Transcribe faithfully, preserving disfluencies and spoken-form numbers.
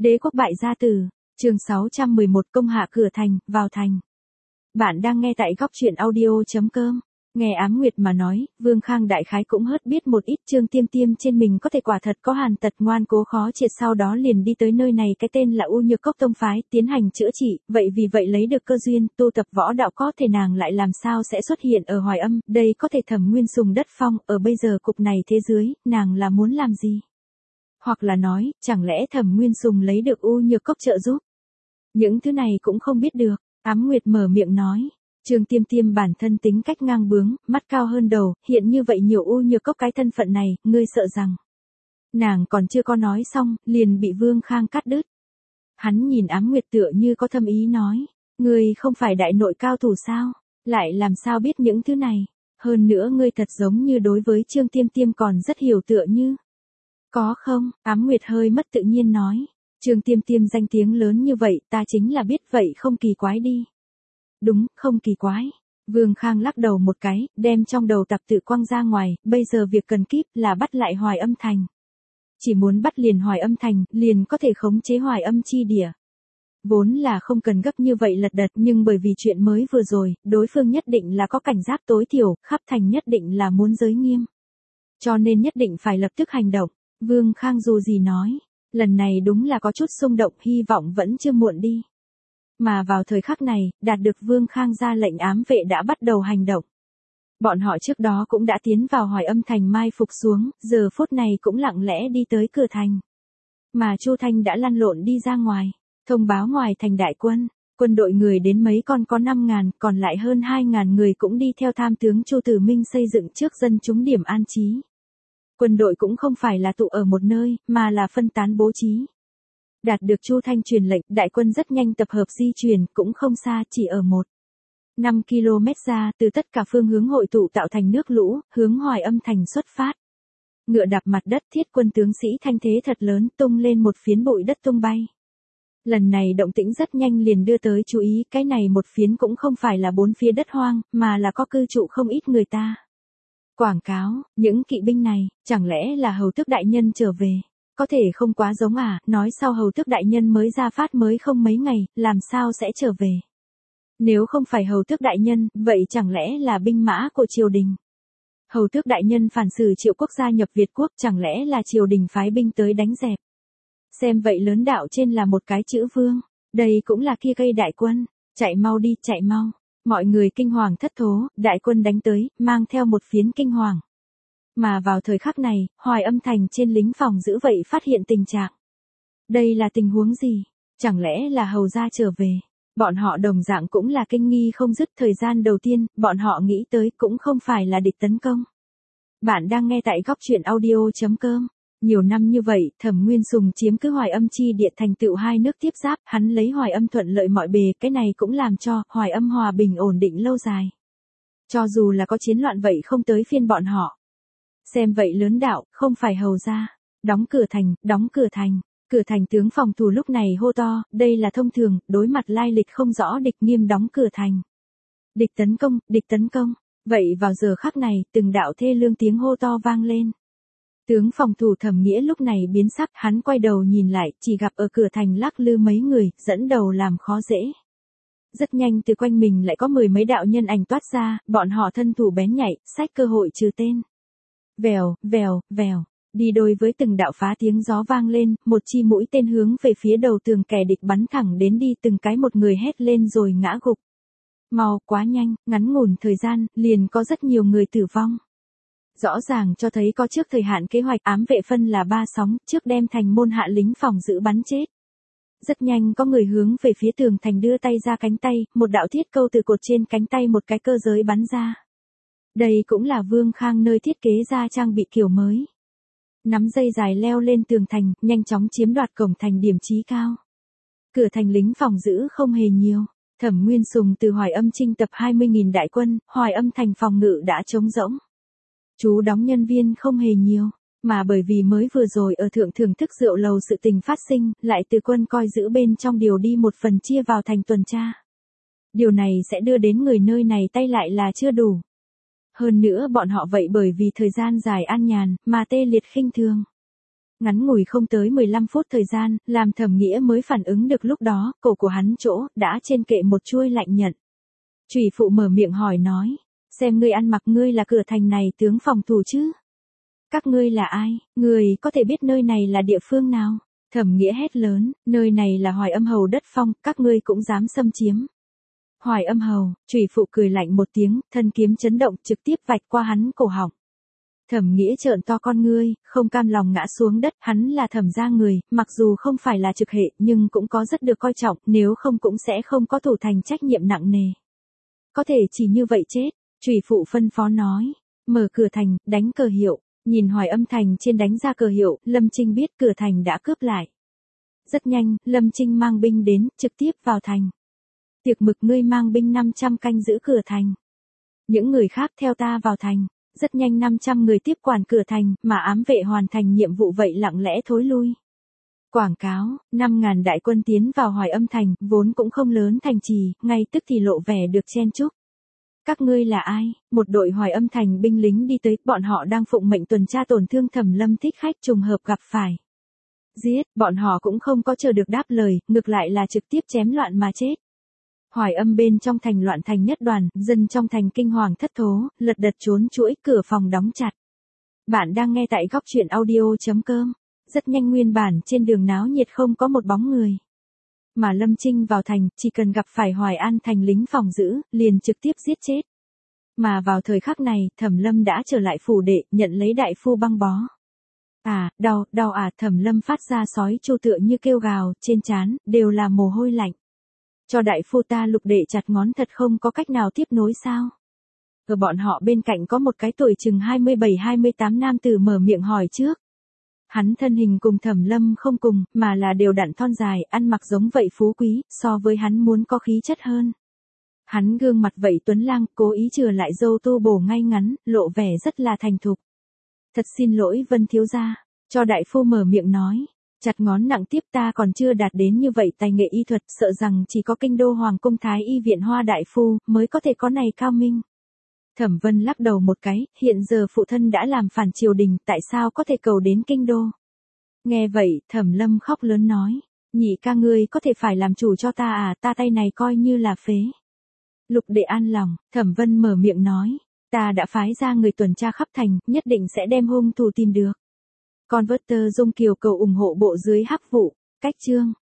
Đế quốc bại gia tử, chương sáu trăm mười một công hạ cửa thành, vào thành. Bạn đang nghe tại góc truyện audio.com. Nghe Ám Nguyệt mà nói, Vương Khang đại khái cũng hớt biết một ít. Trương Tiêm Tiêm trên mình có thể quả thật có hàn tật ngoan cố khó triệt, sau đó liền đi tới nơi này cái tên là U Nhược Cốc Tông phái, tiến hành chữa trị, vậy vì vậy lấy được cơ duyên, tu tập võ đạo, có thể nàng lại làm sao sẽ xuất hiện ở Hoài Âm, đây có thể Thẩm Nguyên Sùng đất phong, ở bây giờ cục này thế dưới, nàng là muốn làm gì? Hoặc là nói, chẳng lẽ Thẩm Nguyên Sùng lấy được U Nhược Cốc trợ giúp? Những thứ này cũng không biết được. Ám Nguyệt mở miệng nói. Trương Tiêm Tiêm bản thân tính cách ngang bướng, mắt cao hơn đầu, hiện như vậy nhiều U Nhược Cốc cái thân phận này, ngươi sợ rằng. Nàng còn chưa có nói xong, liền bị Vương Khang cắt đứt. Hắn nhìn Ám Nguyệt tựa như có thâm ý nói, ngươi không phải đại nội cao thủ sao, lại làm sao biết những thứ này, hơn nữa ngươi thật giống như đối với Trương Tiêm Tiêm còn rất hiểu tựa như. Có không? Ám Nguyệt hơi mất tự nhiên nói. Trương Tiêm Tiêm danh tiếng lớn như vậy, ta chính là biết vậy không kỳ quái đi. Đúng, không kỳ quái. Vương Khang lắc đầu một cái, đem trong đầu tạp tự quăng ra ngoài, bây giờ việc cần kíp là bắt lại Hoài Âm thành. Chỉ muốn bắt liền Hoài Âm thành, liền có thể khống chế Hoài Âm chi địa. Vốn là không cần gấp như vậy lật đật, nhưng bởi vì chuyện mới vừa rồi, đối phương nhất định là có cảnh giác tối thiểu, khắp thành nhất định là muốn giới nghiêm. Cho nên nhất định phải lập tức hành động. Vương Khang dù gì nói, lần này đúng là có chút xung động, hy vọng vẫn chưa muộn đi. Mà vào thời khắc này, đạt được Vương Khang ra lệnh, ám vệ đã bắt đầu hành động. Bọn họ trước đó cũng đã tiến vào Hoài Âm thành mai phục xuống, giờ phút này cũng lặng lẽ đi tới cửa thành. Mà Chu Thanh đã lăn lộn đi ra ngoài, thông báo ngoài thành đại quân, quân đội người đến mấy con có năm ngàn, còn lại hơn hai ngàn người cũng đi theo tham tướng Chu Tử Minh xây dựng trước dân chúng điểm an trí. Quân đội cũng không phải là tụ ở một nơi, mà là phân tán bố trí. Đạt được Chu Thanh truyền lệnh, đại quân rất nhanh tập hợp di chuyển, cũng không xa, chỉ ở một năm ki lô mét ra, từ tất cả phương hướng hội tụ tạo thành nước lũ, hướng Hoài Âm thành xuất phát. Ngựa đạp mặt đất, thiết quân tướng sĩ thanh thế thật lớn, tung lên một phiến bụi đất tung bay. Lần này động tĩnh rất nhanh liền đưa tới chú ý, cái này một phiến cũng không phải là bốn phía đất hoang, mà là có cư trụ không ít người ta. Quảng cáo, những kỵ binh này, chẳng lẽ là hầu tước đại nhân trở về? Có thể không quá giống à, nói sau hầu tước đại nhân mới ra phát mới không mấy ngày, làm sao sẽ trở về? Nếu không phải hầu tước đại nhân, vậy chẳng lẽ là binh mã của triều đình? Hầu tước đại nhân phản xử Triệu quốc gia nhập Việt quốc, chẳng lẽ là triều đình phái binh tới đánh dẹp? Xem vậy lớn đạo trên là một cái chữ vương, đây cũng là kia cây đại quân, chạy mau đi, chạy mau. Mọi người kinh hoàng thất thố, đại quân đánh tới, mang theo một phiến kinh hoàng. Mà vào thời khắc này, Hoài Âm thành trên lính phòng giữ vậy phát hiện tình trạng. Đây là tình huống gì? Chẳng lẽ là hầu gia trở về? Bọn họ đồng dạng cũng là kinh nghi không dứt. Thời gian đầu tiên, bọn họ nghĩ tới cũng không phải là địch tấn công. Bạn đang nghe tại góc truyện audio.com. Nhiều năm như vậy, Thẩm Nguyên Sùng chiếm cứ Hoài Âm chi địa, thành tựu hai nước tiếp giáp, hắn lấy Hoài Âm thuận lợi mọi bề, cái này cũng làm cho Hoài Âm hòa bình ổn định lâu dài. Cho dù là có chiến loạn vậy không tới phiên bọn họ. Xem vậy lớn đạo, không phải hầu gia. Đóng cửa thành, đóng cửa thành. Cửa thành tướng phòng thủ lúc này hô to, đây là thông thường, đối mặt lai lịch không rõ địch, nghiêm đóng cửa thành. Địch tấn công, địch tấn công. Vậy vào giờ khắc này, từng đạo thê lương tiếng hô to vang lên. Tướng phòng thủ Thẩm Nghĩa lúc này biến sắc, hắn quay đầu nhìn lại, chỉ gặp ở cửa thành lắc lư mấy người, dẫn đầu làm khó dễ. Rất nhanh từ quanh mình lại có mười mấy đạo nhân ảnh toát ra, bọn họ thân thủ bén nhạy, xách cơ hội trừ tên. Vèo, vèo, vèo, đi đôi với từng đạo phá tiếng gió vang lên, một chi mũi tên hướng về phía đầu tường kẻ địch bắn thẳng đến đi, từng cái một người hét lên rồi ngã gục. Mau, quá nhanh, ngắn ngủn thời gian, liền có rất nhiều người tử vong. Rõ ràng cho thấy có trước thời hạn kế hoạch, ám vệ phân là ba sóng, trước đem thành môn hạ lính phòng giữ bắn chết. Rất nhanh có người hướng về phía tường thành đưa tay ra cánh tay, một đạo thiết câu từ cột trên cánh tay một cái cơ giới bắn ra. Đây cũng là Vương Khang nơi thiết kế ra trang bị kiểu mới. Nắm dây dài leo lên tường thành, nhanh chóng chiếm đoạt cổng thành điểm chí cao. Cửa thành lính phòng giữ không hề nhiều. Thẩm Nguyên Sùng từ Hoài Âm chinh tập hai mươi nghìn đại quân, Hoài Âm thành phòng ngự đã trống rỗng. Chú đóng nhân viên không hề nhiều, mà bởi vì mới vừa rồi ở thượng thưởng thức rượu lầu sự tình phát sinh, lại từ quân coi giữ bên trong điều đi một phần chia vào thành tuần tra. Điều này sẽ đưa đến người nơi này tay lại là chưa đủ. Hơn nữa bọn họ vậy bởi vì thời gian dài an nhàn, mà tê liệt khinh thường. Ngắn ngủi không tới mười lăm phút thời gian, làm Thẩm Nghĩa mới phản ứng được lúc đó, cổ của hắn chỗ, đã trên kệ một chuôi lạnh nhận. Chủy phụ mở miệng hỏi nói, xem ngươi ăn mặc ngươi là cửa thành này tướng phòng thủ chứ? Các ngươi là ai, người có thể biết nơi này là địa phương nào? Thẩm Nghĩa hét lớn, nơi này là Hoài Âm Hầu đất phong, các ngươi cũng dám xâm chiếm. Hoài Âm Hầu, chủy phụ cười lạnh một tiếng, thân kiếm chấn động trực tiếp vạch qua hắn cổ họng. Thẩm Nghĩa trợn to con ngươi, không cam lòng ngã xuống đất, hắn là Thẩm gia người, mặc dù không phải là trực hệ, nhưng cũng có rất được coi trọng, nếu không cũng sẽ không có thủ thành trách nhiệm nặng nề. Có thể chỉ như vậy chết, chủy phụ phân phó nói, mở cửa thành, đánh cờ hiệu, nhìn Hoài Âm thành trên đánh ra cờ hiệu, Lâm Trinh biết cửa thành đã cướp lại. Rất nhanh, Lâm Trinh mang binh đến, trực tiếp vào thành. Tiệc Mực ngươi mang binh năm trăm canh giữ cửa thành. Những người khác theo ta vào thành. Rất nhanh năm trăm người tiếp quản cửa thành, mà ám vệ hoàn thành nhiệm vụ vậy lặng lẽ thối lui. Quảng cáo, năm ngàn đại quân tiến vào Hoài Âm thành, vốn cũng không lớn thành trì, ngay tức thì lộ vẻ được chen chúc. Các ngươi là ai? Một đội Hoài Âm thành binh lính đi tới, bọn họ đang phụng mệnh tuần tra tổn thương Thẩm Lâm thích khách trùng hợp gặp phải. Giết, bọn họ cũng không có chờ được đáp lời, ngược lại là trực tiếp chém loạn mà chết. Hoài Âm bên trong thành loạn thành nhất đoàn, dân trong thành kinh hoàng thất thố, lật đật trốn chuỗi, cửa phòng đóng chặt. Bạn đang nghe tại góc truyện audio chấm com. Rất nhanh nguyên bản trên đường náo nhiệt không có một bóng người. Mà Lâm Trinh vào thành, chỉ cần gặp phải Hoài An thành lính phòng giữ, liền trực tiếp giết chết. Mà vào thời khắc này, Thẩm Lâm đã trở lại phủ đệ, nhận lấy đại phu băng bó. À, đau, đau à, Thẩm Lâm phát ra sói chu tựa như kêu gào, trên trán đều là mồ hôi lạnh. Cho đại phu ta lục đệ chặt ngón, thật không có cách nào tiếp nối sao? Ở bọn họ bên cạnh có một cái tuổi chừng hai mươi bảy hai mươi tám nam tử mở miệng hỏi trước. Hắn thân hình cùng Thẩm Lâm không cùng, mà là đều đặn thon dài, ăn mặc giống vậy phú quý, so với hắn muốn có khí chất hơn. Hắn gương mặt vậy tuấn lang, cố ý chừa lại râu tu bổ ngay ngắn, lộ vẻ rất là thành thục. Thật xin lỗi Vân thiếu gia, cho đại phu mở miệng nói. Chặt ngón nặng tiếp ta còn chưa đạt đến như vậy tài nghệ y thuật, sợ rằng chỉ có kinh đô Hoàng cung Thái y viện Hoa đại phu mới có thể có này cao minh. Thẩm Vân lắc đầu một cái, hiện giờ phụ thân đã làm phản triều đình, tại sao có thể cầu đến kinh đô? Nghe vậy, Thẩm Lâm khóc lớn nói, nhị ca ngươi có thể phải làm chủ cho ta à, ta tay này coi như là phế. Lục đệ an lòng, Thẩm Vân mở miệng nói, ta đã phái ra người tuần tra khắp thành, nhất định sẽ đem hung thủ tìm được. Converter Dung Kiều cầu ủng hộ bộ dưới hắc vụ, cách chương.